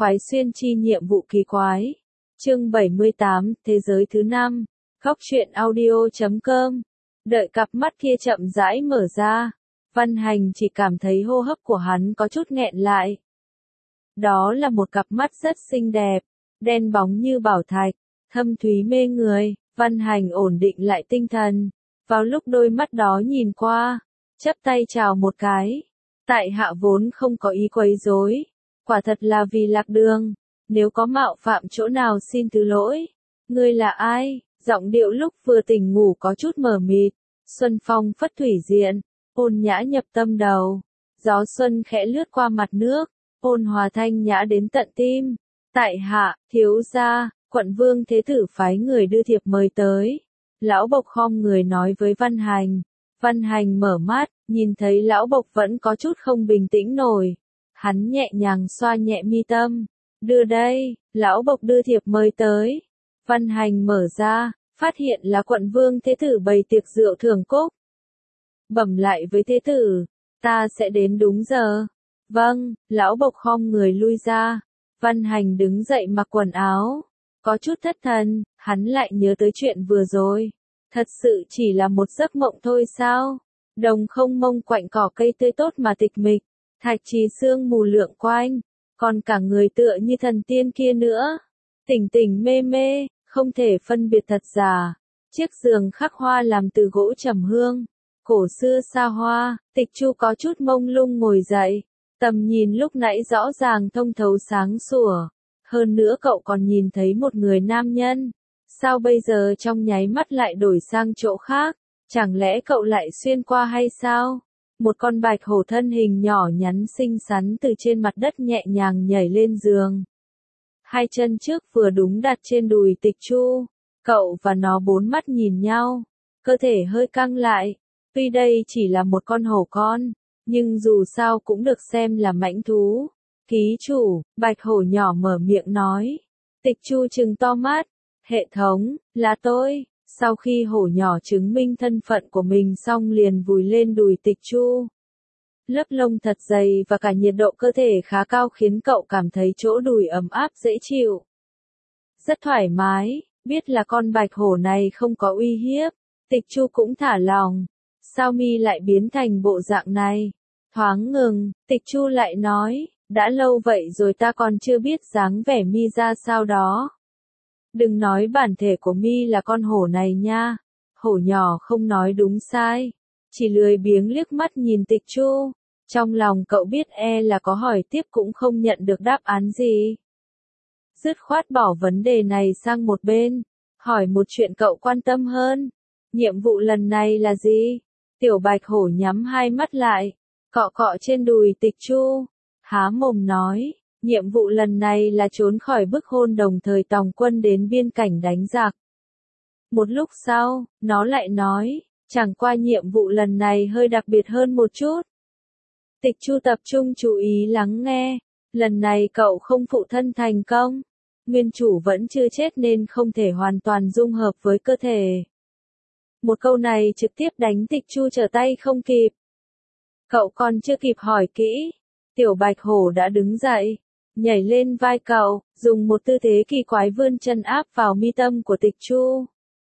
Khoái xuyên chi nhiệm vụ kỳ quái. Chương 78, Thế giới thứ 5. Góc truyện audio.com. Đợi cặp mắt kia chậm rãi mở ra, Văn Hành chỉ cảm thấy hô hấp của hắn có chút nghẹn lại. Đó là một cặp mắt rất xinh đẹp, đen bóng như bảo thạch, thâm thúy mê người. Văn Hành ổn định lại tinh thần, vào lúc đôi mắt đó nhìn qua, chắp tay chào một cái. Tại hạ vốn không có ý quấy rối, quả thật là vì lạc đường, nếu có mạo phạm chỗ nào xin thứ lỗi. Ngươi là ai? Giọng điệu lúc vừa tỉnh ngủ có chút mờ mịt. Xuân phong phất thủy diện, ôn nhã nhập tâm đầu. Gió xuân khẽ lướt qua mặt nước, ôn hòa thanh nhã đến tận tim. Tại hạ, thiếu gia, quận vương thế tử phái người đưa thiệp mời tới. Lão Bộc khom người nói với Văn Hành. Văn Hành mở mắt, nhìn thấy lão Bộc vẫn có chút không bình tĩnh nổi. Hắn nhẹ nhàng xoa nhẹ mi tâm. Đưa đây, lão Bộc đưa thiệp mời tới. Văn Hành mở ra, phát hiện là quận vương thế tử bày tiệc rượu thưởng cúc. Bẩm lại với thế tử, ta sẽ đến đúng giờ. Vâng, lão Bộc khom người lui ra. Văn Hành đứng dậy mặc quần áo. Có chút thất thần, hắn lại nhớ tới chuyện vừa rồi. Thật sự chỉ là một giấc mộng thôi sao? Đồng không mông quạnh cỏ cây tươi tốt mà tịch mịch. Thạch trì sương mù lượn quanh. Còn cả người tựa như thần tiên kia nữa. Tỉnh tỉnh mê mê, không thể phân biệt thật giả. Chiếc giường khắc hoa làm từ gỗ trầm hương. Cổ xưa xa hoa, Tịch Chu có chút mông lung ngồi dậy. Tầm nhìn lúc nãy rõ ràng thông thấu sáng sủa. Hơn nữa cậu còn nhìn thấy một người nam nhân. Sao bây giờ trong nháy mắt lại đổi sang chỗ khác? Chẳng lẽ cậu lại xuyên qua hay sao? Một con bạch hổ thân hình nhỏ nhắn xinh xắn từ trên mặt đất nhẹ nhàng nhảy lên giường. Hai chân trước vừa đúng đặt trên đùi Tịch Chu. Cậu và nó bốn mắt nhìn nhau. Cơ thể hơi căng lại. Tuy đây chỉ là một con hổ con, nhưng dù sao cũng được xem là mãnh thú. Ký chủ, bạch hổ nhỏ mở miệng nói. Tịch Chu trừng to mắt. Hệ thống, là tôi. Sau khi hổ nhỏ chứng minh thân phận của mình xong liền vùi lên đùi Tịch Chu. Lớp lông thật dày và cả nhiệt độ cơ thể khá cao khiến cậu cảm thấy chỗ đùi ấm áp dễ chịu. Rất thoải mái, biết là con bạch hổ này không có uy hiếp. Tịch Chu cũng thả lòng. Sao mi lại biến thành bộ dạng này? Thoáng ngừng, Tịch Chu lại nói. Đã lâu vậy rồi ta còn chưa biết dáng vẻ mi ra sao đó. Đừng nói bản thể của mi là con hổ này nha. Hổ nhỏ không nói đúng sai. Chỉ lười biếng liếc mắt nhìn Tịch Chu. Trong lòng cậu biết là có hỏi tiếp cũng không nhận được đáp án gì. Dứt khoát bỏ vấn đề này sang một bên. Hỏi một chuyện cậu quan tâm hơn. Nhiệm vụ lần này là gì? Tiểu bạch hổ nhắm hai mắt lại. Cọ cọ trên đùi Tịch Chu. Há mồm nói, nhiệm vụ lần này là trốn khỏi bức hôn đồng thời tòng quân đến biên cảnh đánh giặc. Một lúc sau, nó lại nói, chẳng qua nhiệm vụ lần này hơi đặc biệt hơn một chút. Tịch Chu tập trung chú ý lắng nghe, lần này cậu không phụ thân thành công. Nguyên chủ vẫn chưa chết nên không thể hoàn toàn dung hợp với cơ thể. Một câu này trực tiếp đánh Tịch Chu trở tay không kịp. Cậu còn chưa kịp hỏi kỹ. Tiểu bạch hổ đã đứng dậy, nhảy lên vai cậu, dùng một tư thế kỳ quái vươn chân áp vào mi tâm của Tịch Chu.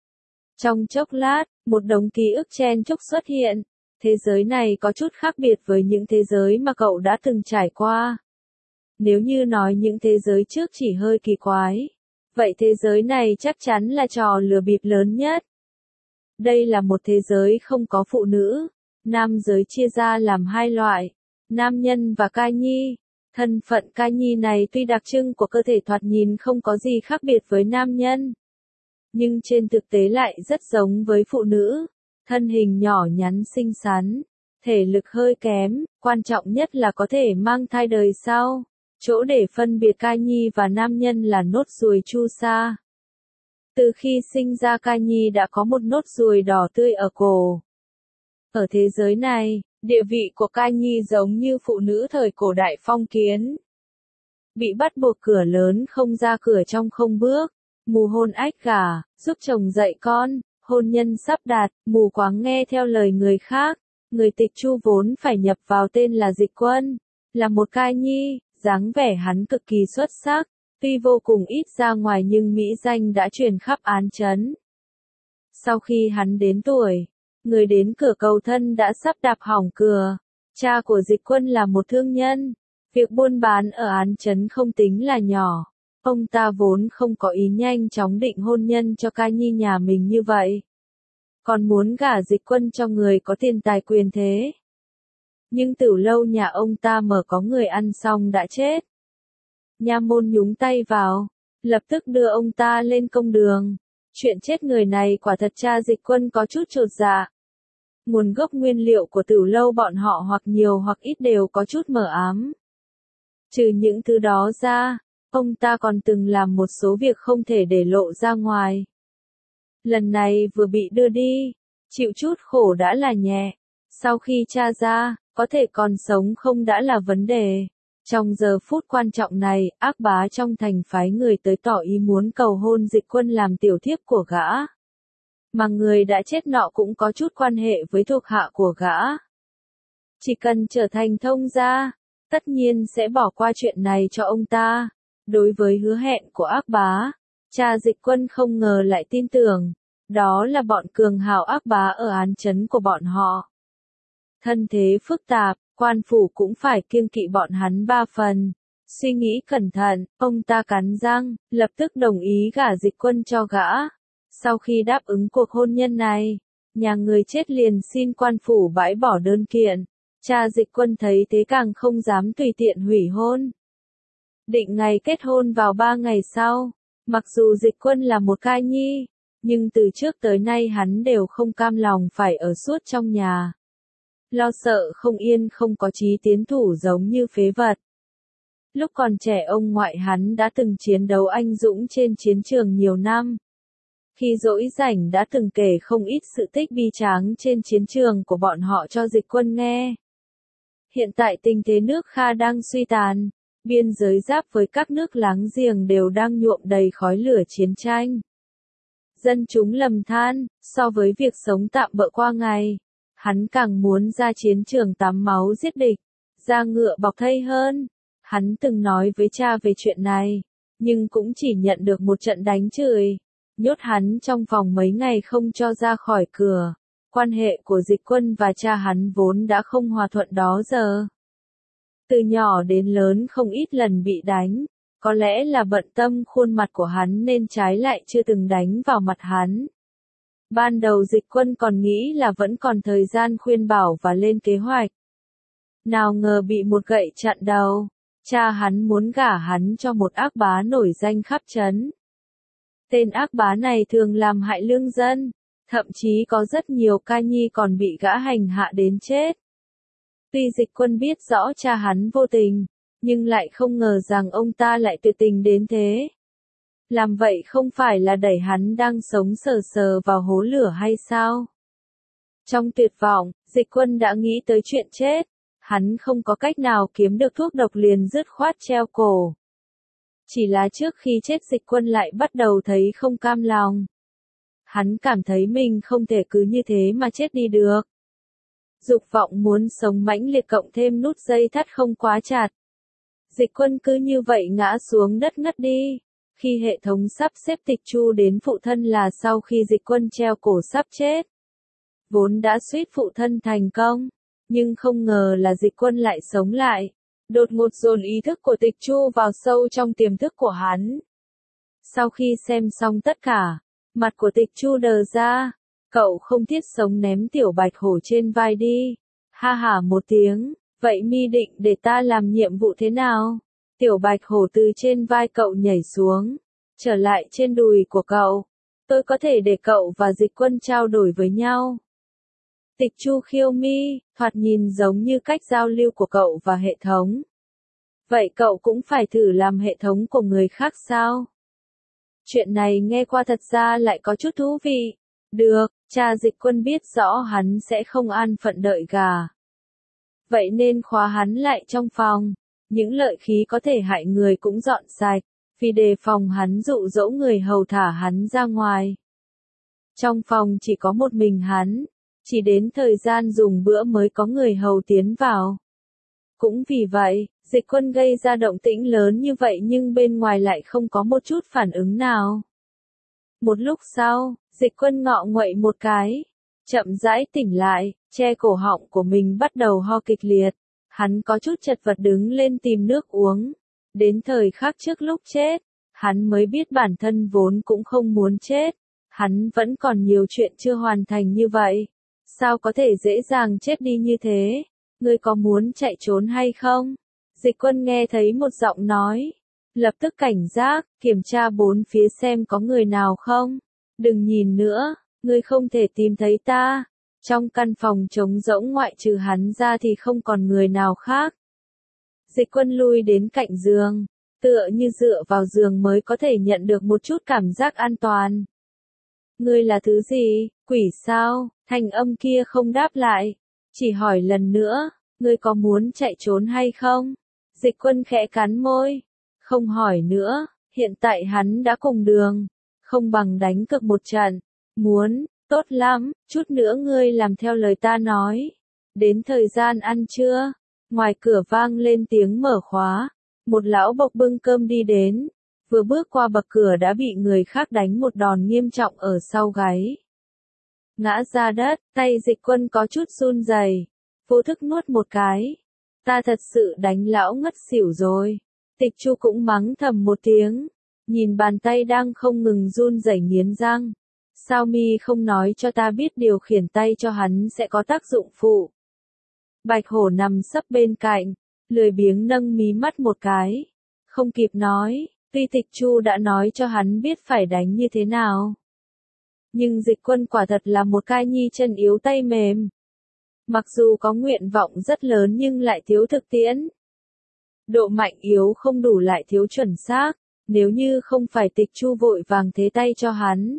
Trong chốc lát, một đống ký ức chen chúc xuất hiện. Thế giới này có chút khác biệt với những thế giới mà cậu đã từng trải qua. Nếu như nói những thế giới trước chỉ hơi kỳ quái, vậy thế giới này chắc chắn là trò lừa bịp lớn nhất. Đây là một thế giới không có phụ nữ, nam giới chia ra làm hai loại. Nam nhân và ca nhi. Thân phận ca nhi này tuy đặc trưng của cơ thể thoạt nhìn không có gì khác biệt với nam nhân. Nhưng trên thực tế lại rất giống với phụ nữ. Thân hình nhỏ nhắn xinh xắn. Thể lực hơi kém, quan trọng nhất là có thể mang thai đời sau. Chỗ để phân biệt ca nhi và nam nhân là nốt ruồi chu sa. Từ khi sinh ra ca nhi đã có một nốt ruồi đỏ tươi ở cổ. Ở thế giới này, địa vị của ca nhi giống như phụ nữ thời cổ đại phong kiến. Bị bắt buộc cửa lớn không ra cửa trong không bước, mù hôn ách gả, giúp chồng dạy con, hôn nhân sắp đạt, mù quáng nghe theo lời người khác. Người Tịch Chu vốn phải nhập vào tên là Dịch Quân, là một ca nhi, dáng vẻ hắn cực kỳ xuất sắc, tuy vô cùng ít ra ngoài nhưng mỹ danh đã truyền khắp Án Chấn. Sau khi hắn đến tuổi, người đến cửa cầu thân đã sắp đạp hỏng cửa. Cha của Dịch Quân là một thương nhân, việc buôn bán ở Án Chấn không tính là nhỏ. Ông ta vốn không có ý nhanh chóng định hôn nhân cho ca nhi nhà mình như vậy. Còn muốn gả Dịch Quân cho người có tiền tài quyền thế. Nhưng Tửu Lâu nhà ông ta mở có người ăn xong đã chết. Nha môn nhúng tay vào, lập tức đưa ông ta lên công đường. Chuyện chết người này quả thật cha Dịch Quân có chút chột dạ. Nguồn gốc nguyên liệu của Tửu Lâu bọn họ hoặc nhiều hoặc ít đều có chút mờ ám. Trừ những thứ đó ra, ông ta còn từng làm một số việc không thể để lộ ra ngoài. Lần này vừa bị đưa đi, chịu chút khổ đã là nhẹ. Sau khi tra ra, có thể còn sống không đã là vấn đề. Trong giờ phút quan trọng này, Ác Bá trong thành phái người tới tỏ ý muốn cầu hôn Dịch Quân làm tiểu thiếp của gã. Mà người đã chết nọ cũng có chút quan hệ với thuộc hạ của gã. Chỉ cần trở thành thông gia, tất nhiên sẽ bỏ qua chuyện này cho ông ta. Đối với hứa hẹn của Ác Bá, cha Dịch Quân không ngờ lại tin tưởng. Đó là bọn cường hào Ác Bá ở Án Chấn của bọn họ. Thân thế phức tạp, quan phủ cũng phải kiêng kỵ bọn hắn 3 phần. Suy nghĩ cẩn thận, ông ta cắn răng, lập tức đồng ý gả Dịch Quân cho gã. Sau khi đáp ứng cuộc hôn nhân này, nhà người chết liền xin quan phủ bãi bỏ đơn kiện. Cha Dịch Quân thấy thế càng không dám tùy tiện hủy hôn. Định ngày kết hôn vào 3 ngày sau, mặc dù Dịch Quân là một ca nhi, nhưng từ trước tới nay hắn đều không cam lòng phải ở suốt trong nhà. Lo sợ không yên không có chí tiến thủ giống như phế vật. Lúc còn trẻ ông ngoại hắn đã từng chiến đấu anh dũng trên chiến trường nhiều năm. Khi rỗi rảnh đã từng kể không ít sự tích bi tráng trên chiến trường của bọn họ cho Dịch Quân nghe. Hiện tại tình thế nước Kha đang suy tàn, biên giới giáp với các nước láng giềng đều đang nhuộm đầy khói lửa chiến tranh. Dân chúng lầm than, so với việc sống tạm bợ qua ngày, hắn càng muốn ra chiến trường tắm máu giết địch, ra ngựa bọc thây hơn. Hắn từng nói với cha về chuyện này, nhưng cũng chỉ nhận được một trận đánh chửi, nhốt hắn trong phòng mấy ngày không cho ra khỏi cửa. Quan hệ của Dịch Quân và cha hắn vốn đã không hòa thuận đó giờ. Từ nhỏ đến lớn không ít lần bị đánh, có lẽ là bận tâm khuôn mặt của hắn nên trái lại chưa từng đánh vào mặt hắn. Ban đầu Dịch Quân còn nghĩ là vẫn còn thời gian khuyên bảo và lên kế hoạch. Nào ngờ bị một gậy chặn đầu, cha hắn muốn gả hắn cho một ác bá nổi danh khắp trấn. Tên ác bá này thường làm hại lương dân, thậm chí có rất nhiều ca nhi còn bị gã hành hạ đến chết. Tuy Dịch Quân biết rõ cha hắn vô tình, nhưng lại không ngờ rằng ông ta lại tuyệt tình đến thế. Làm vậy không phải là đẩy hắn đang sống sờ sờ vào hố lửa hay sao? Trong tuyệt vọng, Dịch Quân đã nghĩ tới chuyện chết. Hắn không có cách nào kiếm được thuốc độc liền dứt khoát treo cổ. Chỉ là trước khi chết Dịch Quân lại bắt đầu thấy không cam lòng. Hắn cảm thấy mình không thể cứ như thế mà chết đi được. Dục vọng muốn sống mãnh liệt cộng thêm nút dây thắt không quá chặt. Dịch Quân cứ như vậy ngã xuống đất ngất đi. Khi hệ thống sắp xếp tịch chu đến phụ thân là sau khi Dịch Quân treo cổ sắp chết. Vốn đã suýt phụ thân thành công, nhưng không ngờ là Dịch Quân lại sống lại. Đột ngột dồn ý thức của tịch chu vào sâu trong tiềm thức của hắn. Sau khi xem xong tất cả, mặt của tịch chu đờ ra. Cậu không thiết sống ném tiểu bạch hổ trên vai đi. Ha hả một tiếng, vậy mi định để ta làm nhiệm vụ thế nào? Tiểu bạch hổ từ trên vai cậu nhảy xuống, trở lại trên đùi của cậu. Tôi có thể để cậu và Dịch Quân trao đổi với nhau. Tịch chu khiêu mi, thoạt nhìn giống như cách giao lưu của cậu và hệ thống. Vậy cậu cũng phải thử làm hệ thống của người khác sao? Chuyện này nghe qua thật ra lại có chút thú vị. Được, cha Dịch Quân biết rõ hắn sẽ không an phận đợi gà. Vậy nên khóa hắn lại trong phòng. Những lợi khí có thể hại người cũng dọn sạch, vì đề phòng hắn dụ dỗ người hầu thả hắn ra ngoài. Trong phòng chỉ có một mình hắn, chỉ đến thời gian dùng bữa mới có người hầu tiến vào. Cũng vì vậy, Dịch Quân gây ra động tĩnh lớn như vậy nhưng bên ngoài lại không có một chút phản ứng nào. Một lúc sau, Dịch Quân ngọ nguậy một cái, chậm rãi tỉnh lại, che cổ họng của mình bắt đầu ho kịch liệt. Hắn có chút chật vật đứng lên tìm nước uống. Đến thời khắc trước lúc chết, hắn mới biết bản thân vốn cũng không muốn chết. Hắn vẫn còn nhiều chuyện chưa hoàn thành như vậy. Sao có thể dễ dàng chết đi như thế? Ngươi có muốn chạy trốn hay không? Dịch Quân nghe thấy một giọng nói. Lập tức cảnh giác, kiểm tra bốn phía xem có người nào không. Đừng nhìn nữa, ngươi không thể tìm thấy ta. Trong căn phòng trống rỗng ngoại trừ hắn ra thì không còn người nào khác. Dịch Quân lui đến cạnh giường, tựa như dựa vào giường mới có thể nhận được một chút cảm giác an toàn. Ngươi là thứ gì, quỷ sao? Thanh âm kia không đáp lại, chỉ hỏi lần nữa, ngươi có muốn chạy trốn hay không? Dịch Quân khẽ cắn môi, không hỏi nữa, hiện tại hắn đã cùng đường, không bằng đánh cược một trận. Muốn, tốt lắm, chút nữa ngươi làm theo lời ta nói. Đến thời gian ăn trưa, ngoài cửa vang lên tiếng mở khóa, một lão bộc bưng cơm đi đến, vừa bước qua bậc cửa đã bị người khác đánh một đòn nghiêm trọng ở sau gáy. Ngã ra đất, tay Dịch Quân có chút run rẩy, vô thức nuốt một cái. Ta thật sự đánh lão ngất xỉu rồi. Tịch Chu cũng mắng thầm một tiếng, nhìn bàn tay đang không ngừng run rẩy nghiến răng. Sao mi không nói cho ta biết điều khiển tay cho hắn sẽ có tác dụng phụ? Bạch Hổ nằm sấp bên cạnh, lười biếng nâng mí mắt một cái. Không kịp nói, tuy Tịch Chu đã nói cho hắn biết phải đánh như thế nào. Nhưng Dịch Quân quả thật là một cai nhi chân yếu tay mềm. Mặc dù có nguyện vọng rất lớn nhưng lại thiếu thực tiễn. Độ mạnh yếu không đủ lại thiếu chuẩn xác, nếu như không phải Tịch Chu vội vàng thế tay cho hắn.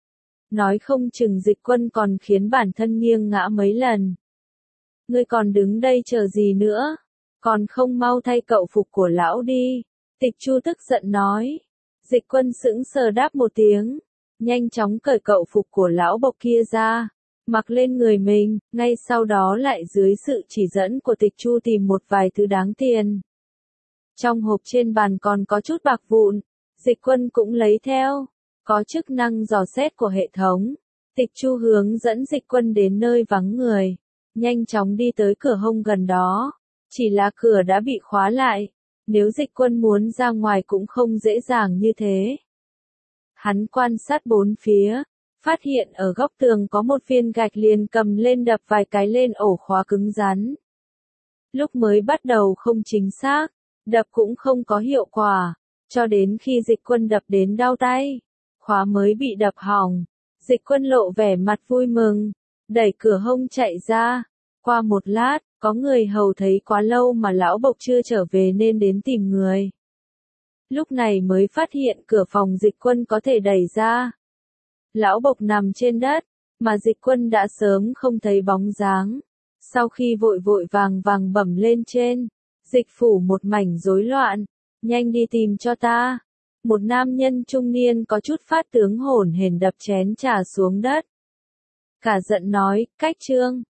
Nói không chừng Dịch Quân còn khiến bản thân nghiêng ngã mấy lần. Ngươi còn đứng đây chờ gì nữa? Còn không mau thay cậu phục của lão đi. Tịch Chu tức giận nói. Dịch Quân sững sờ đáp một tiếng, nhanh chóng cởi cậu phục của lão bộc kia ra, mặc lên người mình, ngay sau đó lại dưới sự chỉ dẫn của Tịch Chu tìm một vài thứ đáng tiền. Trong hộp trên bàn còn có chút bạc vụn, Dịch Quân cũng lấy theo, có chức năng dò xét của hệ thống. Tịch Chu hướng dẫn Dịch Quân đến nơi vắng người, nhanh chóng đi tới cửa hông gần đó, chỉ là cửa đã bị khóa lại, nếu Dịch Quân muốn ra ngoài cũng không dễ dàng như thế. Hắn quan sát bốn phía, phát hiện ở góc tường có một viên gạch liền cầm lên đập vài cái lên ổ khóa cứng rắn. Lúc mới bắt đầu không chính xác, đập cũng không có hiệu quả, cho đến khi Dịch Quân đập đến đau tay, khóa mới bị đập hỏng. Dịch Quân lộ vẻ mặt vui mừng, đẩy cửa hông chạy ra. Qua một lát, có người hầu thấy quá lâu mà lão bộc chưa trở về nên đến tìm người. Lúc này mới phát hiện cửa phòng Dịch Quân có thể đẩy ra. Lão bộc nằm trên đất, mà Dịch Quân đã sớm không thấy bóng dáng. Sau khi vội vội vàng vàng bẩm lên trên, Dịch phủ một mảnh rối loạn, nhanh đi tìm cho ta. Một nam nhân trung niên có chút phát tướng hổn hển đập chén trà xuống đất. Cả giận nói, cách trương,